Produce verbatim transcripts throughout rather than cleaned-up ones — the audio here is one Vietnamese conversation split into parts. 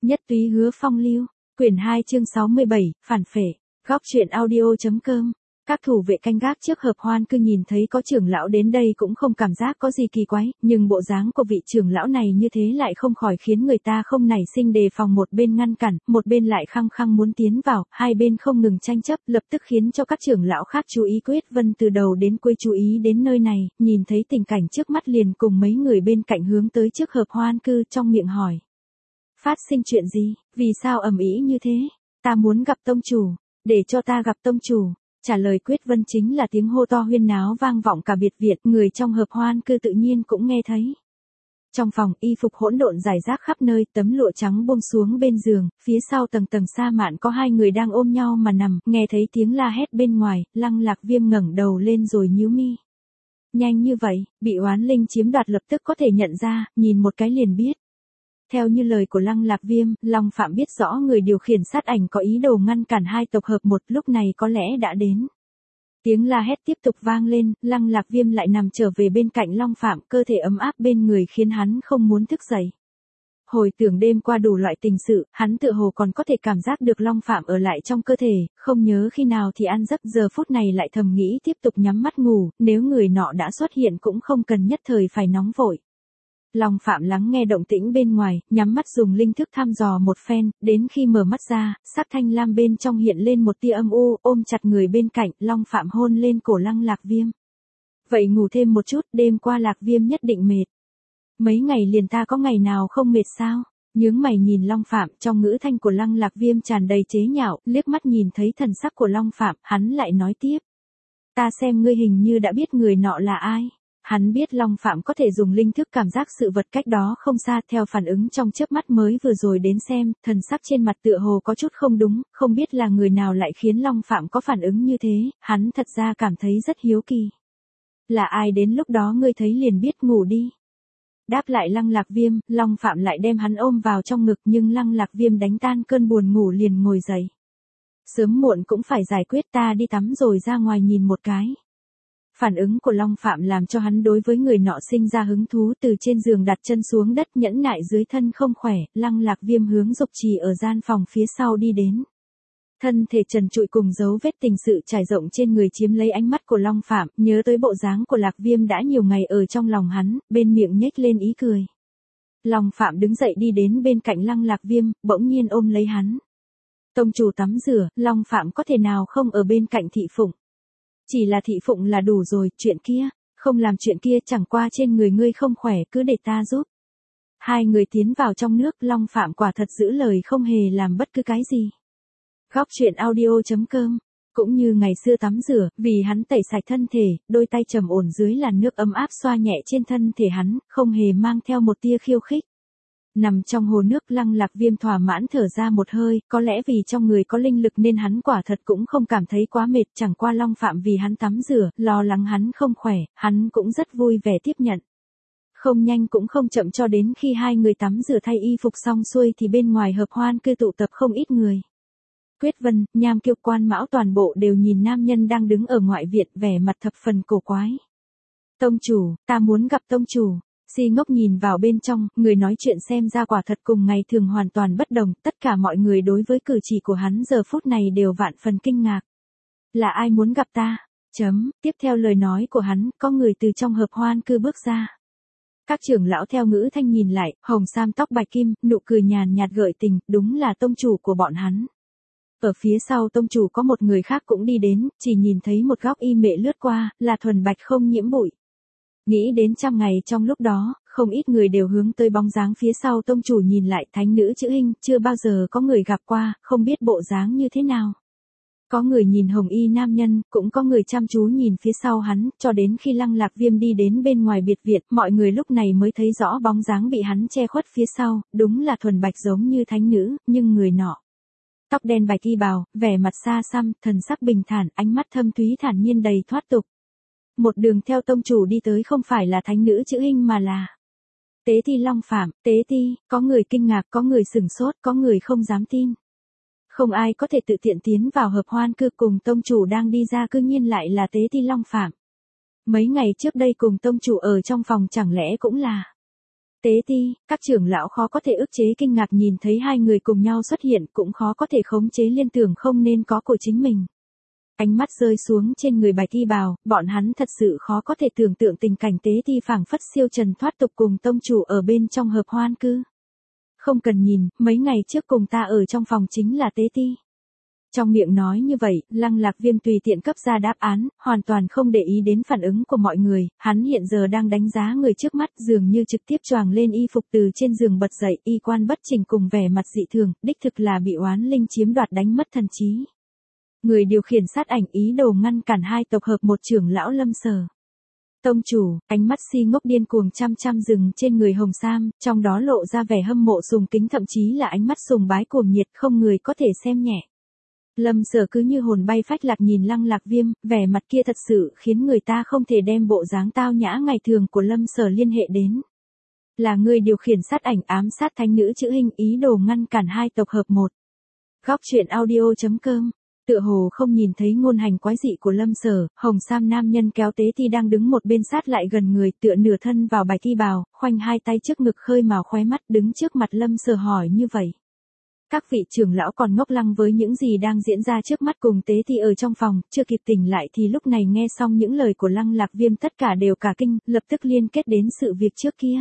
Nhất túy hứa phong lưu, quyển hai chương sáu mươi bảy, phản phệ, góc truyện audio.com. Các thủ vệ canh gác trước hợp hoan cư nhìn thấy có trưởng lão đến đây cũng không cảm giác có gì kỳ quái, nhưng bộ dáng của vị trưởng lão này như thế lại không khỏi khiến người ta không nảy sinh đề phòng, một bên ngăn cản, một bên lại khăng khăng muốn tiến vào, hai bên không ngừng tranh chấp, lập tức khiến cho các trưởng lão khác chú ý. Quyết Vân từ đầu đến cuối chú ý đến nơi này, nhìn thấy tình cảnh trước mắt liền cùng mấy người bên cạnh hướng tới trước hợp hoan cư, trong miệng hỏi. Phát sinh chuyện gì, vì sao ầm ĩ như thế? Ta muốn gặp tông chủ, để cho ta gặp tông chủ. Trả lời Quyết Vân chính là tiếng hô to huyên náo vang vọng cả biệt viện, người trong hợp hoan cư tự nhiên cũng nghe thấy. Trong phòng, y phục hỗn độn rải rác khắp nơi, tấm lụa trắng buông xuống bên giường, phía sau tầng tầng sa mạn có hai người đang ôm nhau mà nằm, nghe thấy tiếng la hét bên ngoài, Lăng Lạc Viêm ngẩng đầu lên rồi nhíu mi. Nhanh như vậy, bị oán linh chiếm đoạt lập tức có thể nhận ra, nhìn một cái liền biết. Theo như lời của Lăng Lạc Viêm, Long Phạm biết rõ người điều khiển sát ảnh có ý đồ ngăn cản hai tộc hợp một, lúc này có lẽ đã đến. Tiếng la hét tiếp tục vang lên, Lăng Lạc Viêm lại nằm trở về bên cạnh Long Phạm, cơ thể ấm áp bên người khiến hắn không muốn thức dậy. Hồi tưởng đêm qua đủ loại tình sự, hắn tựa hồ còn có thể cảm giác được Long Phạm ở lại trong cơ thể, không nhớ khi nào thì ăn giấc, giờ phút này lại thầm nghĩ tiếp tục nhắm mắt ngủ, nếu người nọ đã xuất hiện cũng không cần nhất thời phải nóng vội. Long Phạm lắng nghe động tĩnh bên ngoài, nhắm mắt dùng linh thức thăm dò một phen, đến khi mở mắt ra, sắc thanh lam bên trong hiện lên một tia âm u, ôm chặt người bên cạnh, Long Phạm hôn lên cổ Lăng Lạc Viêm. Vậy ngủ thêm một chút, đêm qua Lạc Viêm nhất định mệt. Mấy ngày liền ta có ngày nào không mệt sao? Nhướng mày nhìn Long Phạm, trong ngữ thanh của Lăng Lạc Viêm tràn đầy chế nhạo, liếc mắt nhìn thấy thần sắc của Long Phạm, hắn lại nói tiếp. Ta xem ngươi hình như đã biết người nọ là ai. Hắn biết Long Phạm có thể dùng linh thức cảm giác sự vật cách đó không xa, theo phản ứng trong chớp mắt mới vừa rồi đến xem, thần sắc trên mặt tựa hồ có chút không đúng, không biết là người nào lại khiến Long Phạm có phản ứng như thế, hắn thật ra cảm thấy rất hiếu kỳ. Là ai đến lúc đó ngươi thấy liền biết, ngủ đi. Đáp lại Lăng Lạc Viêm, Long Phạm lại đem hắn ôm vào trong ngực, nhưng Lăng Lạc Viêm đánh tan cơn buồn ngủ liền ngồi dậy. Sớm muộn cũng phải giải quyết, ta đi tắm rồi ra ngoài nhìn một cái. Phản ứng của Long Phạm làm cho hắn đối với người nọ sinh ra hứng thú, từ trên giường đặt chân xuống đất, nhẫn nại dưới thân không khỏe, Lăng Lạc Viêm hướng Dục Trì ở gian phòng phía sau đi đến. Thân thể trần trụi cùng dấu vết tình sự trải rộng trên người chiếm lấy ánh mắt của Long Phạm, nhớ tới bộ dáng của Lạc Viêm đã nhiều ngày ở trong lòng hắn, bên miệng nhếch lên ý cười. Long Phạm đứng dậy đi đến bên cạnh Lăng Lạc Viêm, bỗng nhiên ôm lấy hắn. Tông chủ tắm rửa, Long Phạm có thể nào không ở bên cạnh thị phụng. Chỉ là thị phụng là đủ rồi, chuyện kia, không làm chuyện kia, chẳng qua trên người ngươi không khỏe, cứ để ta giúp. Hai người tiến vào trong nước, Long Phạm quả thật giữ lời không hề làm bất cứ cái gì. Góc truyện audio.com. Cũng như ngày xưa tắm rửa, vì hắn tẩy sạch thân thể, đôi tay trầm ổn dưới làn nước ấm áp xoa nhẹ trên thân thể hắn, không hề mang theo một tia khiêu khích. Nằm trong hồ nước, Lăng Lạc Viêm thỏa mãn thở ra một hơi, có lẽ vì trong người có linh lực nên hắn quả thật cũng không cảm thấy quá mệt, chẳng qua Long Phạm vì hắn tắm rửa, lo lắng hắn không khỏe, hắn cũng rất vui vẻ tiếp nhận. Không nhanh cũng không chậm, cho đến khi hai người tắm rửa thay y phục xong xuôi thì bên ngoài hợp hoan cư tụ tập không ít người. Quyết Vân, Nham Kiêu, Quan Mão toàn bộ đều nhìn nam nhân đang đứng ở ngoại viện, vẻ mặt thập phần cổ quái. Tông chủ, ta muốn gặp tông chủ. Si Ngốc nhìn vào bên trong, người nói chuyện xem ra quả thật cùng ngày thường hoàn toàn bất đồng, tất cả mọi người đối với cử chỉ của hắn giờ phút này đều vạn phần kinh ngạc. Là ai muốn gặp ta? Chấm, tiếp theo lời nói của hắn, có người từ trong hợp hoan cư bước ra. Các trưởng lão theo ngữ thanh nhìn lại, hồng sam tóc bạch kim, nụ cười nhàn nhạt gợi tình, đúng là tông chủ của bọn hắn. Ở phía sau tông chủ có một người khác cũng đi đến, chỉ nhìn thấy một góc y mệ lướt qua, là thuần bạch không nhiễm bụi. Nghĩ đến trăm ngày trong lúc đó, không ít người đều hướng tới bóng dáng phía sau tông chủ nhìn lại, thánh nữ chữ hình, chưa bao giờ có người gặp qua, không biết bộ dáng như thế nào. Có người nhìn hồng y nam nhân, cũng có người chăm chú nhìn phía sau hắn, cho đến khi Lăng Lạc Viêm đi đến bên ngoài biệt viện, mọi người lúc này mới thấy rõ bóng dáng bị hắn che khuất phía sau, đúng là thuần bạch giống như thánh nữ, nhưng người nọ. Tóc đen bạch y bào, vẻ mặt xa xăm, thần sắc bình thản, ánh mắt thâm thúy thản nhiên đầy thoát tục. Một đường theo tông chủ đi tới không phải là thánh nữ chữ hình mà là Tế Ti Long Phạm. Tế Ti, có người kinh ngạc, có người sửng sốt, có người không dám tin. Không ai có thể tự tiện tiến vào hợp hoan cư, cùng tông chủ đang đi ra cư nhiên lại là Tế Ti Long Phạm. Mấy ngày trước đây cùng tông chủ ở trong phòng chẳng lẽ cũng là Tế ti, các trưởng lão khó có thể ức chế kinh ngạc nhìn thấy hai người cùng nhau xuất hiện, cũng khó có thể khống chế liên tưởng không nên có của chính mình. Ánh mắt rơi xuống trên người Bạch Y Bào, bọn hắn thật sự khó có thể tưởng tượng tình cảnh Tế ti phảng phất siêu trần thoát tục cùng tông chủ ở bên trong hợp hoan cư. Không cần nhìn, mấy ngày trước cùng ta ở trong phòng chính là Tế ti. Trong miệng nói như vậy, Lăng Lạc Viêm tùy tiện cấp ra đáp án, hoàn toàn không để ý đến phản ứng của mọi người, hắn hiện giờ đang đánh giá người trước mắt, dường như trực tiếp choàng lên y phục từ trên giường bật dậy, y quan bất chỉnh cùng vẻ mặt dị thường, đích thực là bị oán linh chiếm đoạt đánh mất thần trí. Người điều khiển sát ảnh ý đồ ngăn cản hai tộc hợp một trưởng lão Lâm Sở. Tông chủ, ánh mắt si ngốc điên cuồng chăm chăm dừng trên người Hồng Sam, trong đó lộ ra vẻ hâm mộ sùng kính thậm chí là ánh mắt sùng bái cuồng nhiệt không người có thể xem nhẹ. Lâm Sở cứ như hồn bay phách lạc nhìn Lăng Lạc Viêm, vẻ mặt kia thật sự khiến người ta không thể đem bộ dáng tao nhã ngày thường của Lâm Sở liên hệ đến. Là người điều khiển sát ảnh ám sát thánh nữ chữ hình ý đồ ngăn cản hai tộc hợp một. Góc truyện audio chấm com. Tựa hồ không nhìn thấy ngôn hành quái dị của Lâm Sở, Hồng Sam nam nhân kéo Tế Ti đang đứng một bên sát lại gần người, tựa nửa thân vào Bạch Y Bào, khoanh hai tay trước ngực khơi mào khóe mắt đứng trước mặt Lâm Sở hỏi như vậy. Các vị trưởng lão còn ngốc lăng với những gì đang diễn ra trước mắt cùng Tế Ti ở trong phòng, chưa kịp tỉnh lại thì lúc này nghe xong những lời của Lăng Lạc Viêm tất cả đều cả kinh, lập tức liên kết đến sự việc trước kia.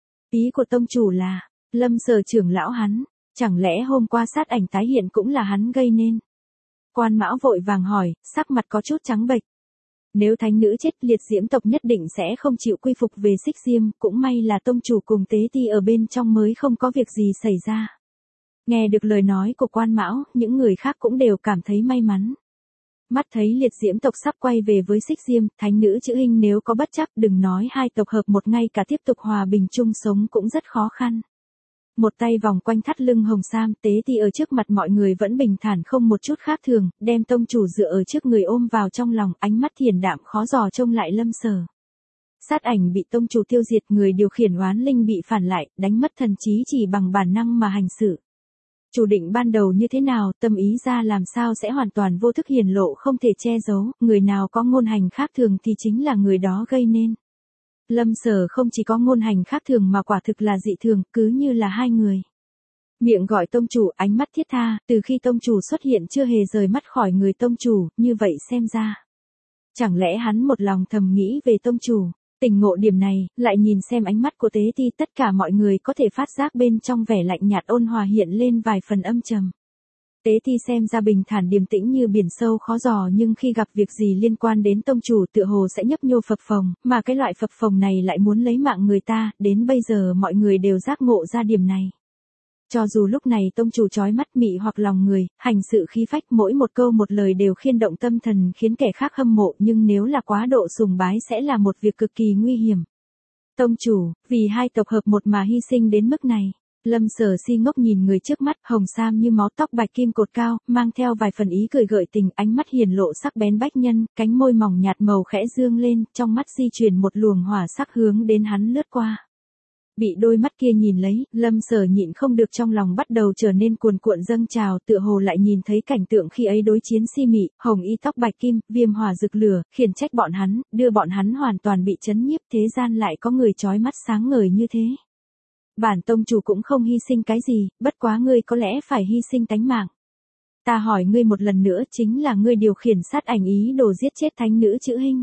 Ý của tông chủ là, Lâm Sở trưởng lão hắn, chẳng lẽ hôm qua sát ảnh tái hiện cũng là hắn gây nên? Quan Mão vội vàng hỏi, sắc mặt có chút trắng bệch. Nếu thánh nữ chết, liệt diễm tộc nhất định sẽ không chịu quy phục về Xích Diêm, cũng may là tông chủ cùng Tế Ti ở bên trong mới không có việc gì xảy ra. Nghe được lời nói của Quan Mão, những người khác cũng đều cảm thấy may mắn. Mắt thấy liệt diễm tộc sắp quay về với Xích Diêm, thánh nữ chữ hình nếu có bất chắc đừng nói hai tộc hợp một ngay cả tiếp tục hòa bình chung sống cũng rất khó khăn. Một tay vòng quanh thắt lưng Hồng Sam, Tế Ti ở trước mặt mọi người vẫn bình thản không một chút khác thường, đem tông chủ dựa ở trước người ôm vào trong lòng, ánh mắt thiền đạm khó dò trông lại Lâm Sở. Sát ảnh bị tông chủ tiêu diệt, người điều khiển oán linh bị phản lại, đánh mất thần trí chỉ bằng bản năng mà hành sự. Chủ định ban đầu như thế nào, tâm ý ra làm sao sẽ hoàn toàn vô thức hiển lộ không thể che giấu, người nào có ngôn hành khác thường thì chính là người đó gây nên. Lâm Sở không chỉ có ngôn hành khác thường mà quả thực là dị thường, cứ như là hai người. Miệng gọi tông chủ, ánh mắt thiết tha, từ khi tông chủ xuất hiện chưa hề rời mắt khỏi người tông chủ, như vậy xem ra. Chẳng lẽ hắn một lòng thầm nghĩ về tông chủ, tỉnh ngộ điểm này, lại nhìn xem ánh mắt của Tế Ti, tất cả mọi người có thể phát giác bên trong vẻ lạnh nhạt ôn hòa hiện lên vài phần âm trầm. Tế Ti xem ra bình thản điềm tĩnh như biển sâu khó dò nhưng khi gặp việc gì liên quan đến tông chủ tựa hồ sẽ nhấp nhô phập phồng, mà cái loại phập phồng này lại muốn lấy mạng người ta, đến bây giờ mọi người đều giác ngộ ra điểm này. Cho dù lúc này tông chủ chói mắt mị hoặc lòng người, hành sự khí phách mỗi một câu một lời đều khiên động tâm thần khiến kẻ khác hâm mộ nhưng nếu là quá độ sùng bái sẽ là một việc cực kỳ nguy hiểm. Tông chủ, vì hai tộc hợp một mà hy sinh đến mức này. Lâm Sở si ngốc nhìn người trước mắt, Hồng Sam như máu tóc bạch kim cột cao, mang theo vài phần ý cười gợi tình, ánh mắt hiền lộ sắc bén bách nhân, cánh môi mỏng nhạt màu khẽ dương lên, trong mắt di chuyển một luồng hỏa sắc hướng đến hắn lướt qua. Bị đôi mắt kia nhìn lấy, Lâm Sở nhịn không được trong lòng bắt đầu trở nên cuồn cuộn dâng trào, tựa hồ lại nhìn thấy cảnh tượng khi ấy đối chiến si mị, hồng y tóc bạch kim, viêm hỏa rực lửa, khiển trách bọn hắn, đưa bọn hắn hoàn toàn bị chấn nhiếp, thế gian lại có người chói mắt sáng ngời như thế. Bản tông chủ cũng không hy sinh cái gì, bất quá ngươi có lẽ phải hy sinh tánh mạng. Ta hỏi ngươi một lần nữa, chính là ngươi điều khiển sát ảnh ý đồ giết chết thánh nữ chữ hình.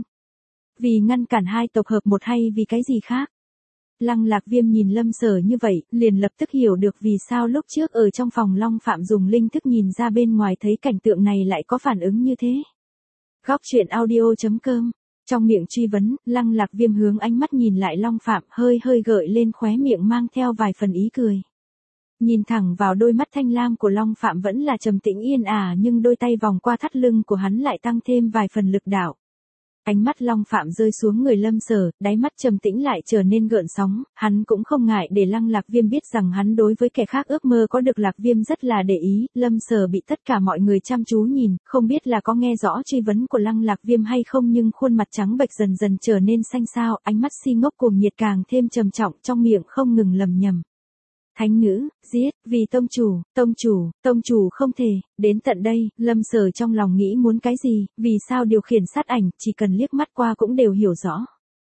Vì ngăn cản hai tộc hợp một hay vì cái gì khác? Lăng Lạc Viêm nhìn Lâm Sở như vậy, liền lập tức hiểu được vì sao lúc trước ở trong phòng Long Phạm dùng linh thức nhìn ra bên ngoài thấy cảnh tượng này lại có phản ứng như thế. Góc truyện audio chấm com. Trong miệng truy vấn, Lăng Lạc Viêm hướng ánh mắt nhìn lại Long Phạm, hơi hơi gợi lên khóe miệng mang theo vài phần ý cười. Nhìn thẳng vào đôi mắt thanh lam của Long Phạm vẫn là trầm tĩnh yên ả nhưng đôi tay vòng qua thắt lưng của hắn lại tăng thêm vài phần lực đạo. Ánh mắt Long Phạm rơi xuống người Lâm Sở, đáy mắt trầm tĩnh lại trở nên gợn sóng, hắn cũng không ngại để Lăng Lạc Viêm biết rằng hắn đối với kẻ khác ước mơ có được Lạc Viêm rất là để ý, Lâm Sở bị tất cả mọi người chăm chú nhìn, không biết là có nghe rõ truy vấn của Lăng Lạc Viêm hay không nhưng khuôn mặt trắng bệch dần dần trở nên xanh xao, ánh mắt si ngốc cuồng nhiệt càng thêm trầm trọng trong miệng không ngừng lầm nhầm. Thánh nữ, giết, vì tông chủ, tông chủ, tông chủ không thể, đến tận đây, Lâm Sở trong lòng nghĩ muốn cái gì, vì sao điều khiển sát ảnh, chỉ cần liếc mắt qua cũng đều hiểu rõ.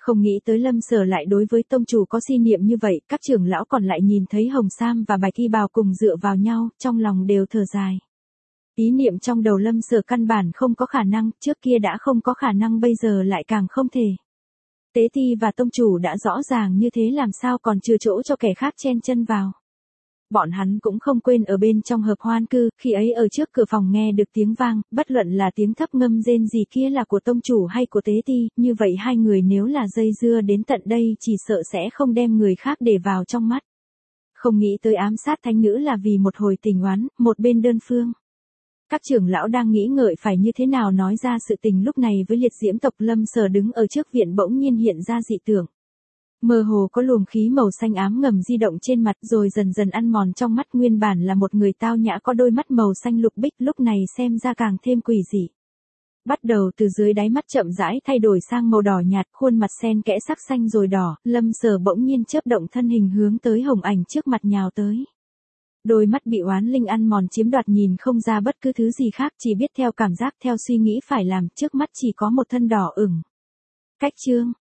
Không nghĩ tới Lâm Sở lại đối với tông chủ có si niệm như vậy, các trưởng lão còn lại nhìn thấy Hồng Sam và Bạch Y Bào cùng dựa vào nhau, trong lòng đều thở dài. Ý niệm trong đầu Lâm Sở căn bản không có khả năng, trước kia đã không có khả năng bây giờ lại càng không thể. Tế Ti và tông chủ đã rõ ràng như thế làm sao còn chừa chỗ cho kẻ khác chen chân vào. Bọn hắn cũng không quên ở bên trong hợp hoan cư, khi ấy ở trước cửa phòng nghe được tiếng vang, bất luận là tiếng thấp ngâm rên gì kia là của tông chủ hay của Tế Ti, như vậy hai người nếu là dây dưa đến tận đây chỉ sợ sẽ không đem người khác để vào trong mắt. Không nghĩ tới ám sát thánh nữ là vì một hồi tình oán, một bên đơn phương. Các trưởng lão đang nghĩ ngợi phải như thế nào nói ra sự tình lúc này với liệt diễm tộc. Lâm Sở đứng ở trước viện bỗng nhiên hiện ra dị tưởng. Mơ hồ có luồng khí màu xanh ám ngầm di động trên mặt rồi dần dần ăn mòn trong mắt, nguyên bản là một người tao nhã có đôi mắt màu xanh lục bích lúc này xem ra càng thêm quỷ dị. Bắt đầu từ dưới đáy mắt chậm rãi thay đổi sang màu đỏ nhạt, khuôn mặt xen kẽ sắc xanh rồi đỏ, Lâm Sở bỗng nhiên chớp động thân hình hướng tới Hồng Ảnh trước mặt nhào tới. Đôi mắt bị oán linh ăn mòn chiếm đoạt nhìn không ra bất cứ thứ gì khác, chỉ biết theo cảm giác theo suy nghĩ phải làm, trước mắt chỉ có một thân đỏ ửng. Cách chương